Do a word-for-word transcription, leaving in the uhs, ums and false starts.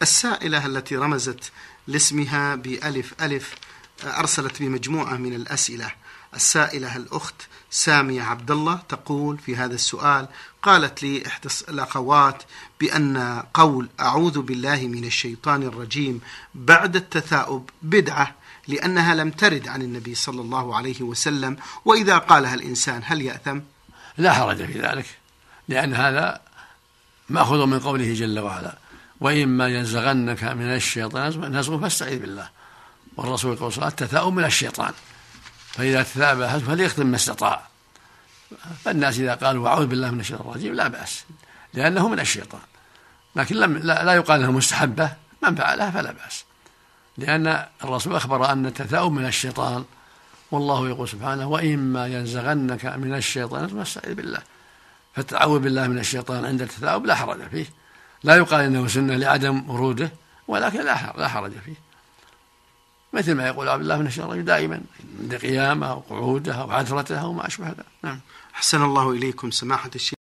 السائلة التي رمزت لاسمها بألف ألف أرسلت بمجموعة من الأسئلة. السائلة الأخت سامية عبد الله تقول في هذا السؤال: قالت لي إحدى الأخوات بأن قول أعوذ بالله من الشيطان الرجيم بعد التثاؤب بدعة، لأنها لم ترد عن النبي صلى الله عليه وسلم، وإذا قالها الإنسان هل يأثم؟ لا حرج في ذلك، لأن هذا مأخوذ من قوله جل وعلا: وإما ينزغنك من الشيطان نزغ فاستعذ بالله. والرسول يقول صلى التثاؤب من الشيطان، فإذا تثاءب أحدكم فليختم ما استطاع. فالناس إذا قالوا أعوذ بالله من الشيطان الرجيم لا بأس، لأنه من الشيطان، لكن لم لا يقال أنها مستحبة، من فعلها فلا بأس، لأن الرسول أخبر أن التثاؤب من الشيطان، والله يقول سبحانه: وإما ينزغنك من الشيطان فاستعذ بالله. فالتعوذ بالله من الشيطان عند التثاؤب لا حرج فيه، لا يقال إنه سنة لعدم وروده، ولكن لا حرج فيه، مثل ما يقول عبد الله من الشيطان دائما عند قيامه أو قعوده أو عثرته أو ما أشبه ذلك. نعم. أحسن الله إليكم سماحة الشيخ.